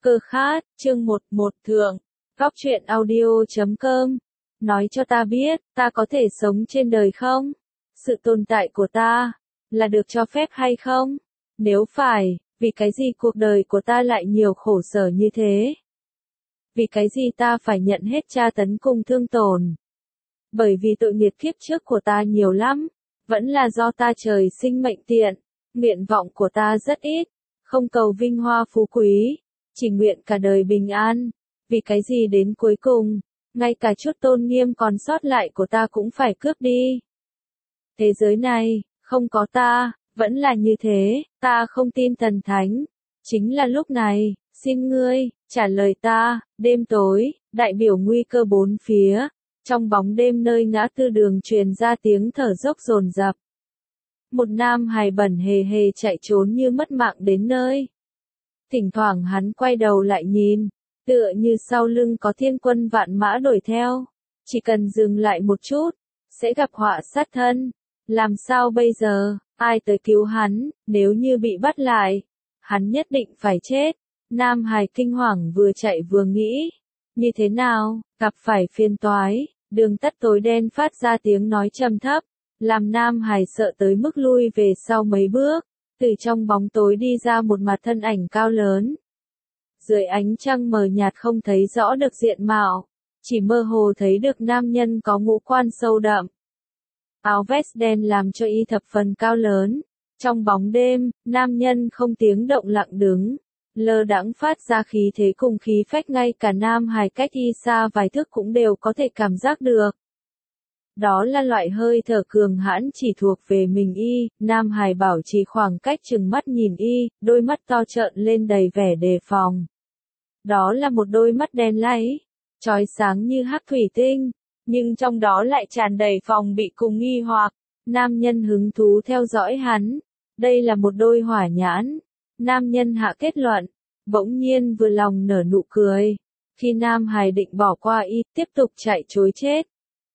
Cơ khát, chương 11 thượng, góc truyện audio.com. Nói cho ta biết, ta có thể sống trên đời không? Sự tồn tại của ta, là được cho phép hay không? Nếu phải, vì cái gì cuộc đời của ta lại nhiều khổ sở như thế? Vì cái gì ta phải nhận hết tra tấn cùng thương tổn? Bởi vì tội nghiệp kiếp trước của ta nhiều lắm, vẫn là do ta trời sinh mệnh tiện, nguyện vọng của ta rất ít, không cầu vinh hoa phú quý, chỉ nguyện cả đời bình an. Vì cái gì đến cuối cùng, ngay cả chút tôn nghiêm còn sót lại của ta cũng phải cướp đi. Thế giới này, không có ta, vẫn là như thế, ta không tin thần thánh. Chính là lúc này, xin ngươi, trả lời ta. Đêm tối, đại biểu nguy cơ bốn phía. Trong bóng đêm nơi ngã tư đường truyền ra tiếng thở dốc dồn dập. Một nam hài bẩn hề hề chạy trốn như mất mạng đến nơi. Thỉnh thoảng hắn quay đầu lại nhìn, tựa như sau lưng có thiên quân vạn mã đuổi theo. Chỉ cần dừng lại một chút, sẽ gặp họa sát thân. Làm sao bây giờ, ai tới cứu hắn, nếu như bị bắt lại, hắn nhất định phải chết. Nam hài kinh hoàng vừa chạy vừa nghĩ, như thế nào, gặp phải phiền toái, đường tắt tối đen phát ra tiếng nói trầm thấp, làm Nam hài sợ tới mức lui về sau mấy bước, từ trong bóng tối đi ra một mặt thân ảnh cao lớn. Dưới ánh trăng mờ nhạt không thấy rõ được diện mạo, chỉ mơ hồ thấy được nam nhân có ngũ quan sâu đậm. Áo vest đen làm cho y thập phần cao lớn. Trong bóng đêm, nam nhân không tiếng động lặng đứng, lơ đãng phát ra khí thế cùng khí phách, ngay cả nam hài cách y xa vài thước cũng đều có thể cảm giác được. Đó là loại hơi thở cường hãn chỉ thuộc về mình y. Nam hài bảo trì khoảng cách chừng mắt nhìn y, đôi mắt to trợn lên đầy vẻ đề phòng. Đó là một đôi mắt đen láy, chói sáng như hắc thủy tinh, nhưng trong đó lại tràn đầy phòng bị cùng nghi hoặc. Nam nhân hứng thú theo dõi hắn. Đây là một đôi hỏa nhãn. Nam nhân hạ kết luận, bỗng nhiên vừa lòng nở nụ cười. Khi nam hài định bỏ qua y, tiếp tục chạy trối chết.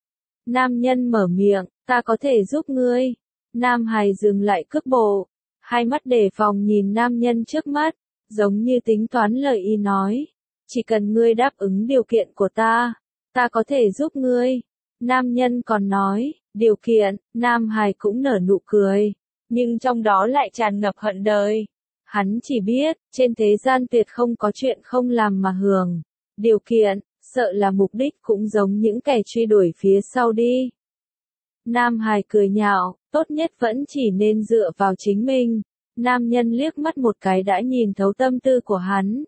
Nam nhân mở miệng, ta có thể giúp ngươi. Nam hài dừng lại cước bộ, hai mắt đề phòng nhìn nam nhân trước mắt, giống như tính toán lời y nói. Chỉ cần ngươi đáp ứng điều kiện của ta có thể giúp ngươi. Nam nhân còn nói, điều kiện. Nam hài cũng nở nụ cười, nhưng trong đó lại tràn ngập hận đời. Hắn chỉ biết, trên thế gian tuyệt không có chuyện không làm mà hưởng. Điều kiện, sợ là mục đích cũng giống những kẻ truy đuổi phía sau đi. Nam hài cười nhạo, tốt nhất vẫn chỉ nên dựa vào chính mình. Nam nhân liếc mắt một cái đã nhìn thấu tâm tư của hắn.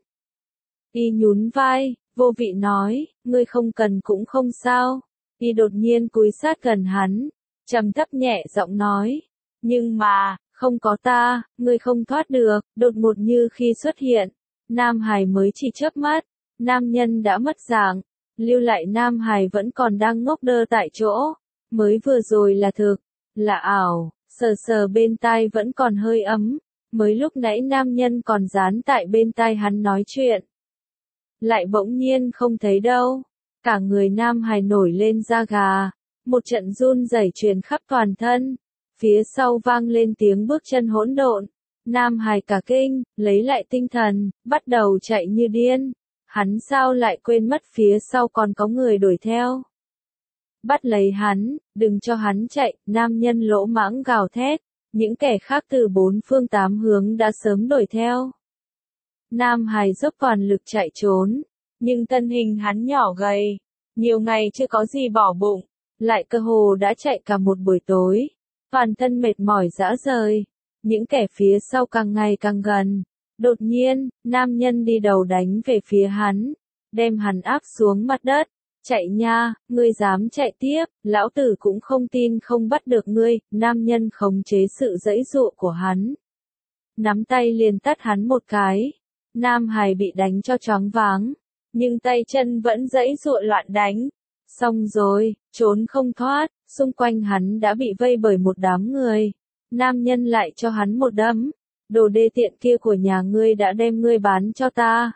Y nhún vai, vô vị nói, ngươi không cần cũng không sao. Y đột nhiên cúi sát gần hắn, trầm thấp nhẹ giọng nói, nhưng mà, không có ta, ngươi không thoát được. Đột ngột như khi xuất hiện, nam hài mới chỉ chớp mắt, nam nhân đã mất dạng, lưu lại nam hài vẫn còn đang ngốc đơ tại chỗ. Mới vừa rồi là thực, là ảo, sờ sờ bên tai vẫn còn hơi ấm. Mới lúc nãy nam nhân còn dán tại bên tai hắn nói chuyện, lại bỗng nhiên không thấy đâu. Cả người nam hài nổi lên da gà, một trận run rẩy truyền khắp toàn thân. Phía sau vang lên tiếng bước chân hỗn độn. Nam hài cả kinh, lấy lại tinh thần, bắt đầu chạy như điên. Hắn sao lại quên mất phía sau còn có người đuổi theo. Bắt lấy hắn, đừng cho hắn chạy. Nam nhân lỗ mãng gào thét. Những kẻ khác từ bốn phương tám hướng đã sớm đuổi theo. Nam hài dốc toàn lực chạy trốn, nhưng thân hình hắn nhỏ gầy, nhiều ngày chưa có gì bỏ bụng, lại cơ hồ đã chạy cả một buổi tối, toàn thân mệt mỏi rã rời. Những kẻ phía sau càng ngày càng gần. Đột nhiên, nam nhân đi đầu đánh về phía hắn, đem hắn áp xuống mặt đất. Chạy nha, ngươi dám chạy tiếp, lão tử cũng không tin không bắt được ngươi. Nam nhân khống chế sự giãy giụa của hắn, nắm tay liền tát hắn một cái. Nam hài bị đánh cho choáng váng, nhưng tay chân vẫn giãy giụa loạn đánh. Xong rồi, trốn không thoát, xung quanh hắn đã bị vây bởi một đám người. Nam nhân lại cho hắn một đấm. Đồ đê tiện kia của nhà ngươi đã đem ngươi bán cho ta.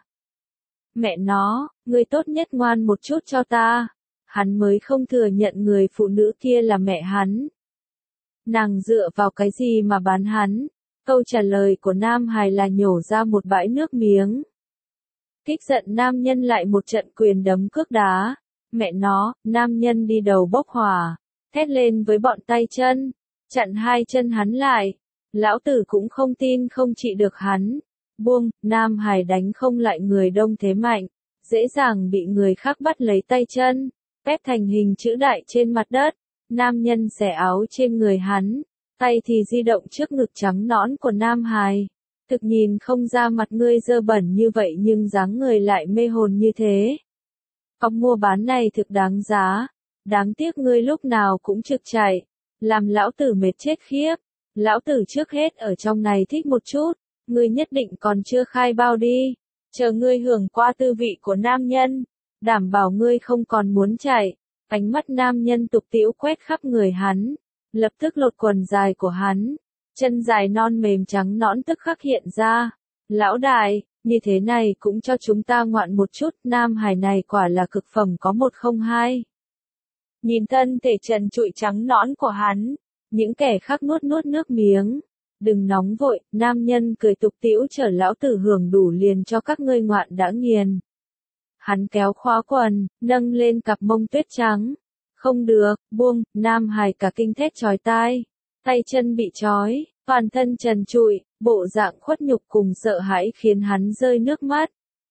Mẹ nó, ngươi tốt nhất ngoan một chút cho ta. Hắn mới không thừa nhận người phụ nữ kia là mẹ hắn. Nàng dựa vào cái gì mà bán hắn? Câu trả lời của nam hài là nhổ ra một bãi nước miếng. Kích giận nam nhân lại một trận quyền đấm cước đá. Mẹ nó, nam nhân đi đầu bốc hỏa, thét lên với bọn tay chân, chặn hai chân hắn lại. Lão tử cũng không tin không trị được hắn. Buông, Nam Hải đánh không lại người đông thế mạnh, dễ dàng bị người khác bắt lấy tay chân, ép thành hình chữ đại trên mặt đất. Nam nhân xẻ áo trên người hắn, tay thì di động trước ngực trắng nõn của Nam Hải. Thực nhìn không ra mặt ngươi dơ bẩn như vậy nhưng dáng người lại mê hồn như thế. Cọc mua bán này thực đáng giá, đáng tiếc ngươi lúc nào cũng trực chạy, làm lão tử mệt chết khiếp. Lão tử trước hết ở trong này thích một chút, ngươi nhất định còn chưa khai bao đi, chờ ngươi hưởng qua tư vị của nam nhân, đảm bảo ngươi không còn muốn chạy. Ánh mắt nam nhân tục tĩu quét khắp người hắn, lập tức lột quần dài của hắn, chân dài non mềm trắng nõn tức khắc hiện ra. Lão đại, như thế này cũng cho chúng ta ngoạn một chút, Nam Hải này quả là cực phẩm có 102. Nhìn thân thể trần trụi trắng nõn của hắn, những kẻ khác nuốt nuốt nước miếng. Đừng nóng vội, nam nhân cười tục tĩu chở lão tử hưởng đủ liền cho các ngươi ngoạn đã nghiền. Hắn kéo khóa quần, nâng lên cặp mông tuyết trắng. Không được, buông, Nam Hải cả kinh thét chói tai. Tay chân bị trói, toàn thân trần trụi, bộ dạng khuất nhục cùng sợ hãi khiến hắn rơi nước mắt.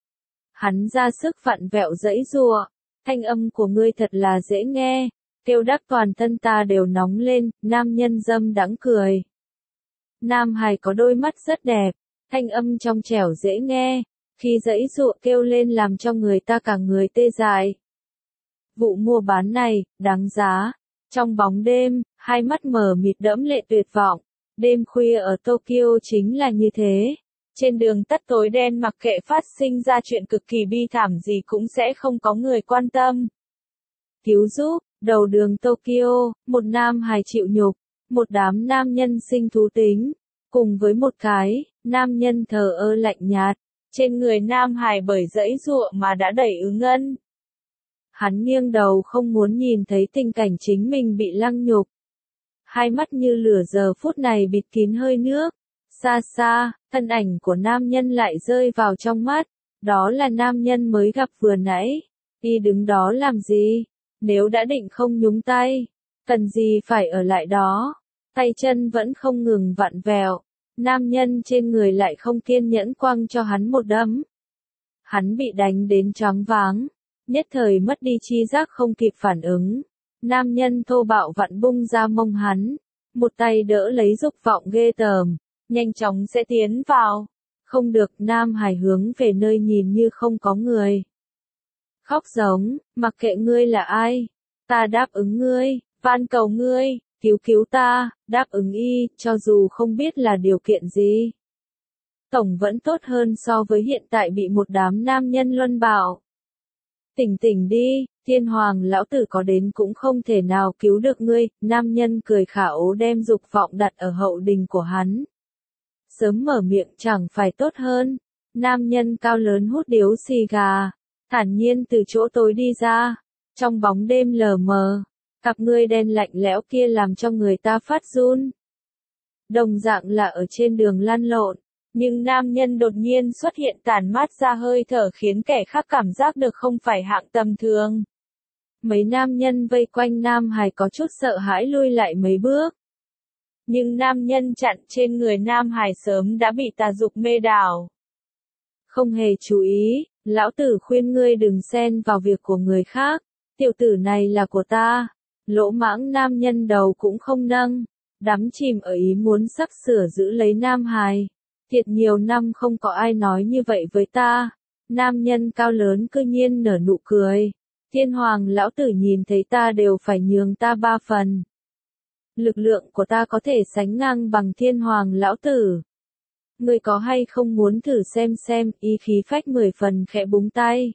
Hắn ra sức vặn vẹo giãy giụa, thanh âm của ngươi thật là dễ nghe, kêu đắc toàn thân ta đều nóng lên. Nam nhân dâm đãng cười. Nam Hải có đôi mắt rất đẹp, thanh âm trong trẻo dễ nghe, khi giãy giụa kêu lên làm cho người ta cả người tê dại. Vụ mua bán này, đáng giá. Trong bóng đêm, hai mắt mờ mịt đẫm lệ tuyệt vọng. Đêm khuya ở Tokyo chính là như thế. Trên đường tắt tối đen mặc kệ phát sinh ra chuyện cực kỳ bi thảm gì cũng sẽ không có người quan tâm. Cứu giúp, đầu đường Tokyo, một Nam Hải chịu nhục, một đám nam nhân sinh thú tính, cùng với một cái, nam nhân thờ ơ lạnh nhạt. Trên người Nam Hải bởi giãy giụa mà đã đầy ứ ngân. Hắn nghiêng đầu không muốn nhìn thấy tình cảnh chính mình bị lăng nhục. Hai mắt như lửa giờ phút này bịt kín hơi nước. Xa xa, thân ảnh của nam nhân lại rơi vào trong mắt. Đó là nam nhân mới gặp vừa nãy. Y đứng đó làm gì? Nếu đã định không nhúng tay, cần gì phải ở lại đó? Tay chân vẫn không ngừng vặn vẹo. Nam nhân trên người lại không kiên nhẫn quăng cho hắn một đấm. Hắn bị đánh đến choáng váng, nhất thời mất đi tri giác không kịp phản ứng. Nam nhân thô bạo vặn bung ra mông hắn, một tay đỡ lấy dục vọng ghê tởm, nhanh chóng sẽ tiến vào. Không được, Nam Hải hướng về nơi nhìn như không có người. Khóc giống, mặc kệ ngươi là ai, ta đáp ứng ngươi, van cầu ngươi, cứu cứu ta, đáp ứng y, cho dù không biết là điều kiện gì. Tổng vẫn tốt hơn so với hiện tại bị một đám nam nhân luân bạo. Tỉnh tỉnh đi, thiên hoàng lão tử có đến cũng không thể nào cứu được ngươi. Nam nhân cười khả ố đem dục vọng đặt ở hậu đình của hắn. Sớm mở miệng chẳng phải tốt hơn. Nam nhân cao lớn hút điếu xì gà, thản nhiên từ chỗ tối đi ra. Trong bóng đêm lờ mờ, cặp ngươi đen lạnh lẽo kia làm cho người ta phát run. Đồng dạng là ở trên đường lăn lộn, nhưng nam nhân đột nhiên xuất hiện tản mát ra hơi thở khiến kẻ khác cảm giác được không phải hạng tầm thường. Mấy nam nhân vây quanh Nam Hải có chút sợ hãi lui lại mấy bước. Nhưng nam nhân chặn trên người Nam Hải sớm đã bị tà dục mê đảo. Không hề chú ý, lão tử khuyên ngươi đừng xen vào việc của người khác, tiểu tử này là của ta. Lỗ mãng nam nhân đầu cũng không nâng, đắm chìm ở ý muốn sắp sửa giữ lấy Nam Hải. Thiệt nhiều năm không có ai nói như vậy với ta. Nam nhân cao lớn cư nhiên nở nụ cười. Thiên hoàng lão tử nhìn thấy ta đều phải nhường ta 3 phần. Lực lượng của ta có thể sánh ngang bằng thiên hoàng lão tử. Ngươi có hay không muốn thử xem, ý khí phách 10 phần khẽ búng tay.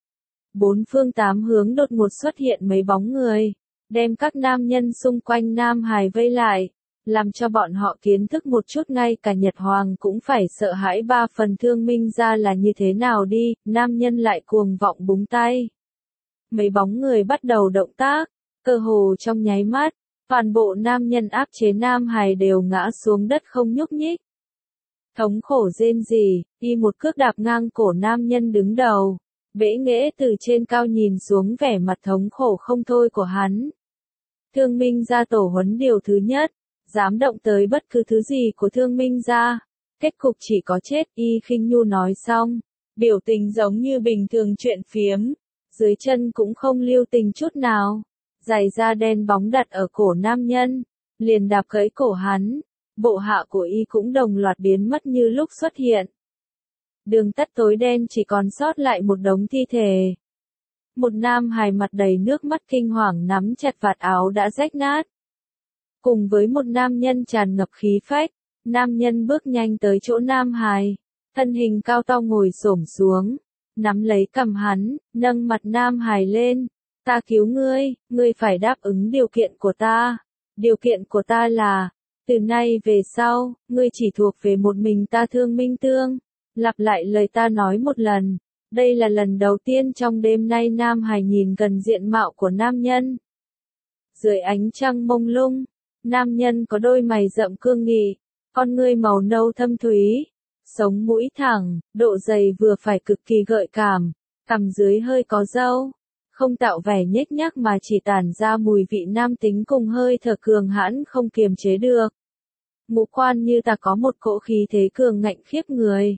Bốn phương tám hướng đột ngột xuất hiện mấy bóng người, đem các nam nhân xung quanh Nam Hải vây lại, làm cho bọn họ kiến thức một chút ngay cả Nhật Hoàng cũng phải sợ hãi 3 phần. Thương minh ra là như thế nào đi. Nam nhân lại cuồng vọng búng tay. Mấy bóng người bắt đầu động tác, cơ hồ trong nháy mắt, toàn bộ nam nhân áp chế Nam Hải đều ngã xuống đất không nhúc nhích. Thống khổ rên rỉ, y một cước đạp ngang cổ nam nhân đứng đầu, bẽ nghễ từ trên cao nhìn xuống vẻ mặt thống khổ không thôi của hắn. Thương Minh gia tổ huấn điều thứ nhất, dám động tới bất cứ thứ gì của Thương Minh gia, kết cục chỉ có chết. Y khinh nhu nói xong, biểu tình giống như bình thường chuyện phiếm, dưới chân cũng không lưu tình chút nào, giày da đen bóng đặt ở cổ nam nhân, liền đạp gãy cổ hắn, bộ hạ của y cũng đồng loạt biến mất như lúc xuất hiện. Đường tắt tối đen chỉ còn sót lại một đống thi thể. Một nam hài mặt đầy nước mắt kinh hoàng nắm chặt vạt áo đã rách nát. Cùng với một nam nhân tràn ngập khí phách, nam nhân bước nhanh tới chỗ nam hài, thân hình cao to ngồi xổm xuống, nắm lấy cằm hắn, nâng mặt nam hài lên. Ta cứu ngươi, ngươi phải đáp ứng điều kiện của ta. Điều kiện của ta là, từ nay về sau, ngươi chỉ thuộc về một mình ta Thương Minh Tương. Lặp lại lời ta nói một lần. Đây là lần đầu tiên trong đêm nay nam hài nhìn gần diện mạo của nam nhân. Dưới ánh trăng mông lung, nam nhân có đôi mày rậm cương nghị, con ngươi màu nâu thâm thúy, sống mũi thẳng, độ dày vừa phải cực kỳ gợi cảm, cằm dưới hơi có râu, không tạo vẻ nhếch nhác mà chỉ tản ra mùi vị nam tính cùng hơi thở cường hãn không kiềm chế được. Ngũ quan như ta có một cỗ khí thế cường ngạnh khiếp người.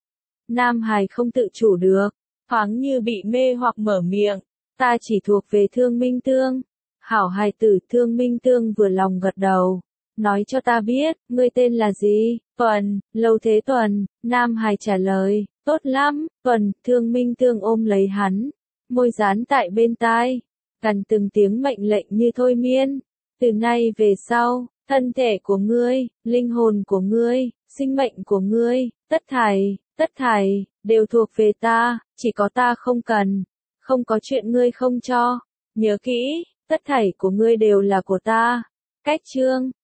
Nam hài không tự chủ được, thoáng như bị mê hoặc mở miệng, ta chỉ thuộc về Thương Minh Tương. Hảo hài tử. Thương Minh Tương vừa lòng gật đầu, nói cho ta biết, ngươi tên là gì? Tuần, Lâu Thế Tuần. Nam hài trả lời, tốt lắm, Tuần. Thương Minh Tương ôm lấy hắn, môi dán tại bên tai, gần từng tiếng mệnh lệnh như thôi miên. Từ nay về sau, thân thể của ngươi, linh hồn của ngươi, sinh mệnh của ngươi, tất thảy, đều thuộc về ta, chỉ có ta không cần, không có chuyện ngươi không cho. Nhớ kỹ, tất thảy của ngươi đều là của ta. Cách chương